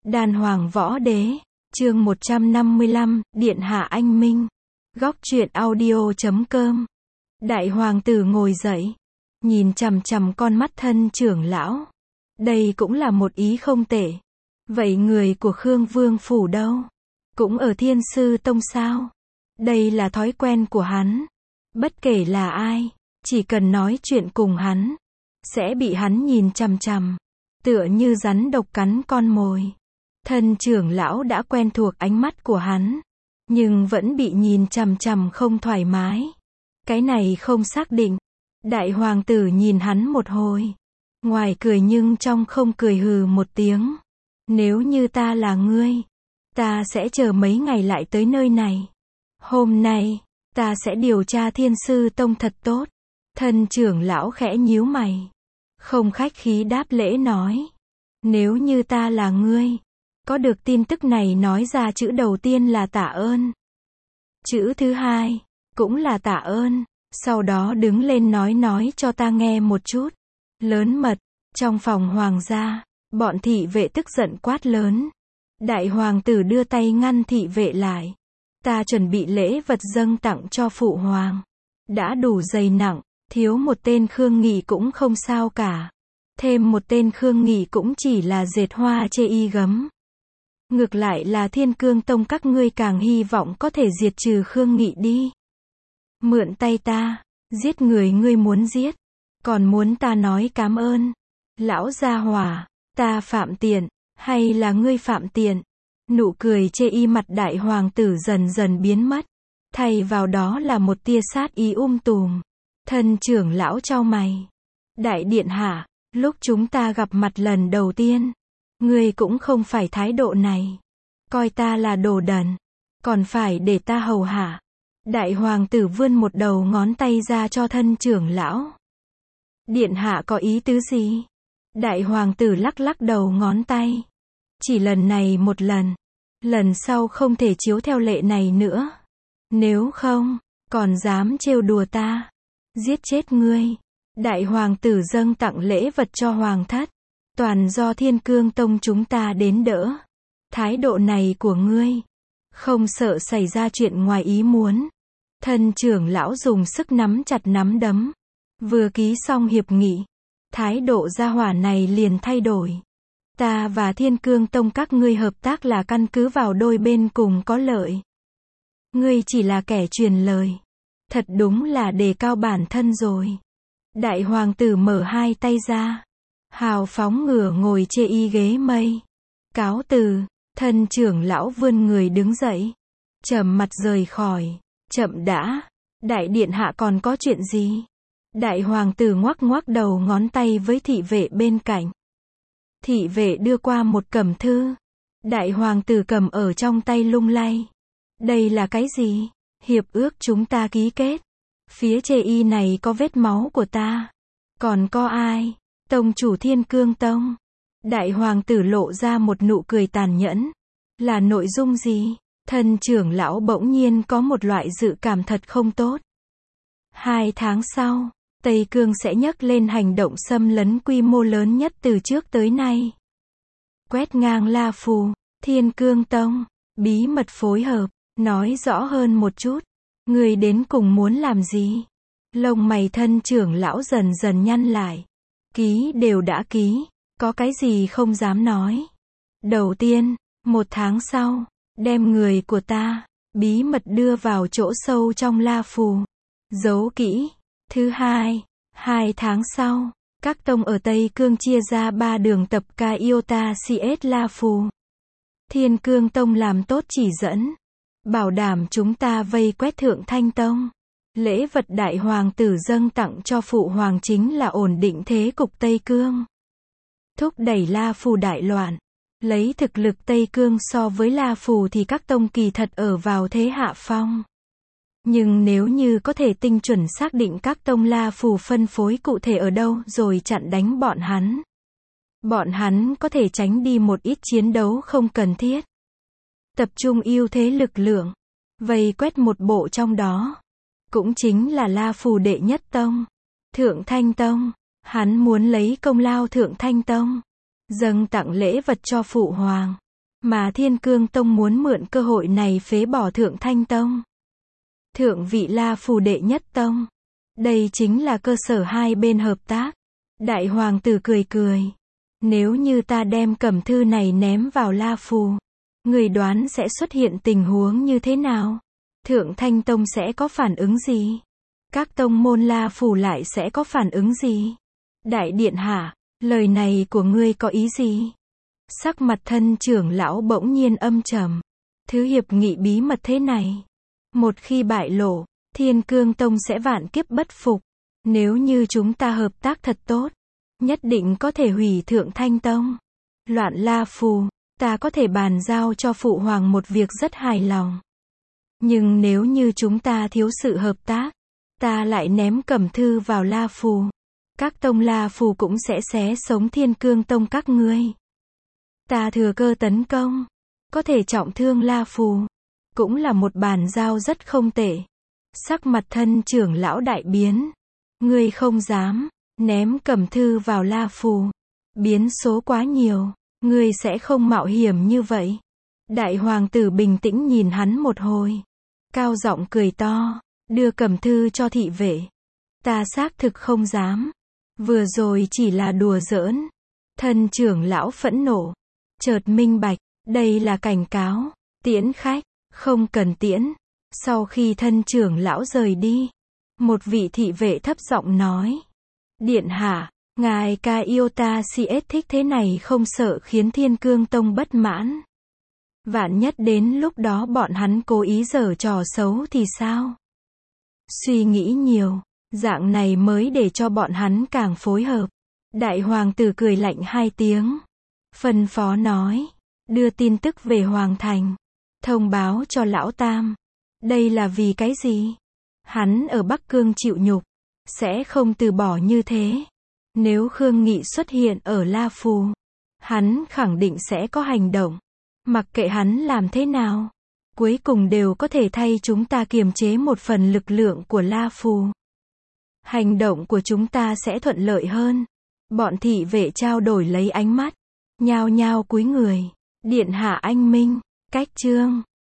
Đàn Hoàng Võ Đế, chương 155, Điện Hạ Anh Minh. Góc truyện audio.com. Đại hoàng tử ngồi dậy, nhìn chằm chằm con mắt thân trưởng lão. Đây cũng là một ý không tệ. Vậy người của Khương Vương phủ đâu? Cũng ở Thiên Sư Tông sao? Đây là thói quen của hắn. Bất kể là ai, chỉ cần nói chuyện cùng hắn, sẽ bị hắn nhìn chằm chằm, tựa như rắn độc cắn con mồi. Thân trưởng lão đã quen thuộc ánh mắt của hắn, nhưng vẫn bị nhìn chằm chằm không thoải mái. Cái này không xác định. Đại hoàng tử nhìn hắn một hồi, ngoài cười nhưng trong không cười, hừ một tiếng. Nếu như ta là ngươi, ta sẽ chờ mấy ngày lại tới nơi này. Hôm nay, ta sẽ điều tra Thiên Sư Tông thật tốt. Thân trưởng lão khẽ nhíu mày, không khách khí đáp lễ nói. Nếu như ta là ngươi, có được tin tức này nói ra chữ đầu tiên là tạ ơn. Chữ thứ hai, cũng là tạ ơn. Sau đó đứng lên nói cho ta nghe một chút. Lớn mật, trong phòng hoàng gia, bọn thị vệ tức giận quát lớn. Đại hoàng tử đưa tay ngăn thị vệ lại. Ta chuẩn bị lễ vật dâng tặng cho phụ hoàng. Đã đủ dày nặng, thiếu một tên Khương Nghị cũng không sao cả. Thêm một tên Khương Nghị cũng chỉ là dệt hoa chê y gấm. Ngược lại là Thiên Cương Tông các ngươi càng hy vọng có thể diệt trừ Khương Nghị đi. Mượn tay ta, giết người ngươi muốn giết, còn muốn ta nói cảm ơn. Lão gia hỏa, ta phạm tiện, hay là ngươi phạm tiện? Nụ cười chê y mặt đại hoàng tử dần dần biến mất, thay vào đó là một tia sát ý tùm. Thân trưởng lão chau mày. Đại điện hạ, lúc chúng ta gặp mặt lần đầu tiên, ngươi cũng không phải thái độ này. Coi ta là đồ đần, còn phải để ta hầu hạ. Đại hoàng tử vươn một đầu ngón tay ra cho thân trưởng lão. Điện hạ có ý tứ gì? Đại hoàng tử lắc lắc đầu ngón tay. Chỉ lần này một lần. Lần sau không thể chiếu theo lệ này nữa. Nếu không, còn dám trêu đùa ta, giết chết ngươi. Đại hoàng tử dâng tặng lễ vật cho hoàng thất. Toàn do Thiên Cương Tông chúng ta đến đỡ. Thái độ này của ngươi, không sợ xảy ra chuyện ngoài ý muốn. Thân trưởng lão dùng sức nắm chặt nắm đấm. Vừa ký xong hiệp nghị, thái độ gia hỏa này liền thay đổi. Ta và Thiên Cương Tông các ngươi hợp tác là căn cứ vào đôi bên cùng có lợi. Ngươi chỉ là kẻ truyền lời. Thật đúng là đề cao bản thân rồi. Đại hoàng tử mở hai tay ra, hào phóng ngửa ngồi chê y ghế mây. Cáo từ. Thân trưởng lão vươn người đứng dậy, trầm mặt rời khỏi. Chậm đã, đại điện hạ còn có chuyện gì? Đại hoàng tử ngoắc ngoắc đầu ngón tay với thị vệ bên cạnh. Thị vệ đưa qua một cẩm thư. Đại hoàng tử cầm ở trong tay lung lay. Đây là cái gì? Hiệp ước chúng ta ký kết. Phía chê y này có vết máu của ta. Còn có ai? Tông chủ Thiên Cương Tông. Đại hoàng tử lộ ra một nụ cười tàn nhẫn. Là nội dung gì? Thân trưởng lão bỗng nhiên có một loại dự cảm thật không tốt. 2 tháng sau, Tây Cương sẽ nhấc lên hành động xâm lấn quy mô lớn nhất từ trước tới nay. Quét ngang La Phù, Thiên Cương Tông, bí mật phối hợp, nói rõ hơn một chút. Người đến cùng muốn làm gì? Lông mày thân trưởng lão dần dần nhăn lại. Ký đều đã ký, có cái gì không dám nói. Đầu tiên, 1 tháng sau, đem người của ta, bí mật đưa vào chỗ sâu trong La Phù. Giấu kỹ. Thứ hai, 2 tháng sau, các tông ở Tây Cương chia ra 3 đường tập ca Iota CS La Phù. Thiên Cương Tông làm tốt chỉ dẫn, bảo đảm chúng ta vây quét Thượng Thanh Tông. Lễ vật đại hoàng tử dâng tặng cho phụ hoàng chính là ổn định thế cục Tây Cương. Thúc đẩy La Phù đại loạn. Lấy thực lực Tây Cương so với La Phù thì các tông kỳ thật ở vào thế hạ phong. Nhưng nếu như có thể tinh chuẩn xác định các tông La Phù phân phối cụ thể ở đâu rồi chặn đánh bọn hắn có thể tránh đi một ít chiến đấu không cần thiết. Tập trung ưu thế lực lượng, vây quét một bộ trong đó. Cũng chính là La Phù đệ nhất tông, Thượng Thanh Tông. Hắn muốn lấy công lao Thượng Thanh Tông, dâng tặng lễ vật cho phụ hoàng. Mà Thiên Cương Tông muốn mượn cơ hội này phế bỏ Thượng Thanh Tông. Thượng vị La Phù đệ nhất tông. Đây chính là cơ sở hai bên hợp tác. Đại hoàng tử cười cười. Nếu như ta đem cẩm thư này ném vào La Phù, người đoán sẽ xuất hiện tình huống như thế nào? Thượng Thanh Tông sẽ có phản ứng gì? Các tông môn La Phù lại sẽ có phản ứng gì? Đại điện hạ, lời này của ngươi có ý gì? Sắc mặt Thân trưởng lão bỗng nhiên âm trầm. Thứ hiệp nghị bí mật thế này, một khi bại lộ, Thiên Cương Tông sẽ vạn kiếp bất phục. Nếu như chúng ta hợp tác thật tốt, nhất định có thể hủy Thượng Thanh Tông. Loạn La Phù, ta có thể bàn giao cho phụ hoàng một việc rất hài lòng. Nhưng nếu như chúng ta thiếu sự hợp tác, ta lại ném cẩm thư vào La Phù, các tông La Phù cũng sẽ xé sống Thiên Cương Tông các ngươi. Ta thừa cơ tấn công, có thể trọng thương La Phù, cũng là một bàn giao rất không tệ. Sắc mặt Thân trưởng lão đại biến. Ngươi không dám ném cẩm thư vào La Phù, biến số quá nhiều, ngươi sẽ không mạo hiểm như vậy. Đại hoàng tử bình tĩnh nhìn hắn một hồi, cao giọng cười to, đưa cẩm thư cho thị vệ. Ta xác thực không dám, vừa rồi chỉ là đùa giỡn. Thân trưởng lão phẫn nộ, chợt minh bạch, đây là cảnh cáo, tiễn khách, không cần tiễn. Sau khi thân trưởng lão rời đi, một vị thị vệ thấp giọng nói, điện hạ, ngài ca yêu ta si thích thế này không sợ khiến Thiên Cương Tông bất mãn. Vạn nhất đến lúc đó bọn hắn cố ý giở trò xấu thì sao? Suy nghĩ nhiều, dạng này mới để cho bọn hắn càng phối hợp. Đại hoàng tử cười lạnh hai tiếng, phân phó nói, đưa tin tức về Hoàng Thành, thông báo cho lão tam. Đây là vì cái gì? Hắn ở Bắc Cương chịu nhục, sẽ không từ bỏ như thế. Nếu Khương Nghị xuất hiện ở La Phù, hắn khẳng định sẽ có hành động. Mặc kệ hắn làm thế nào, cuối cùng đều có thể thay chúng ta kiềm chế một phần lực lượng của La Phù. Hành động của chúng ta sẽ thuận lợi hơn. Bọn thị vệ trao đổi lấy ánh mắt, nhao nhao cúi người. Điện hạ anh minh, cách chương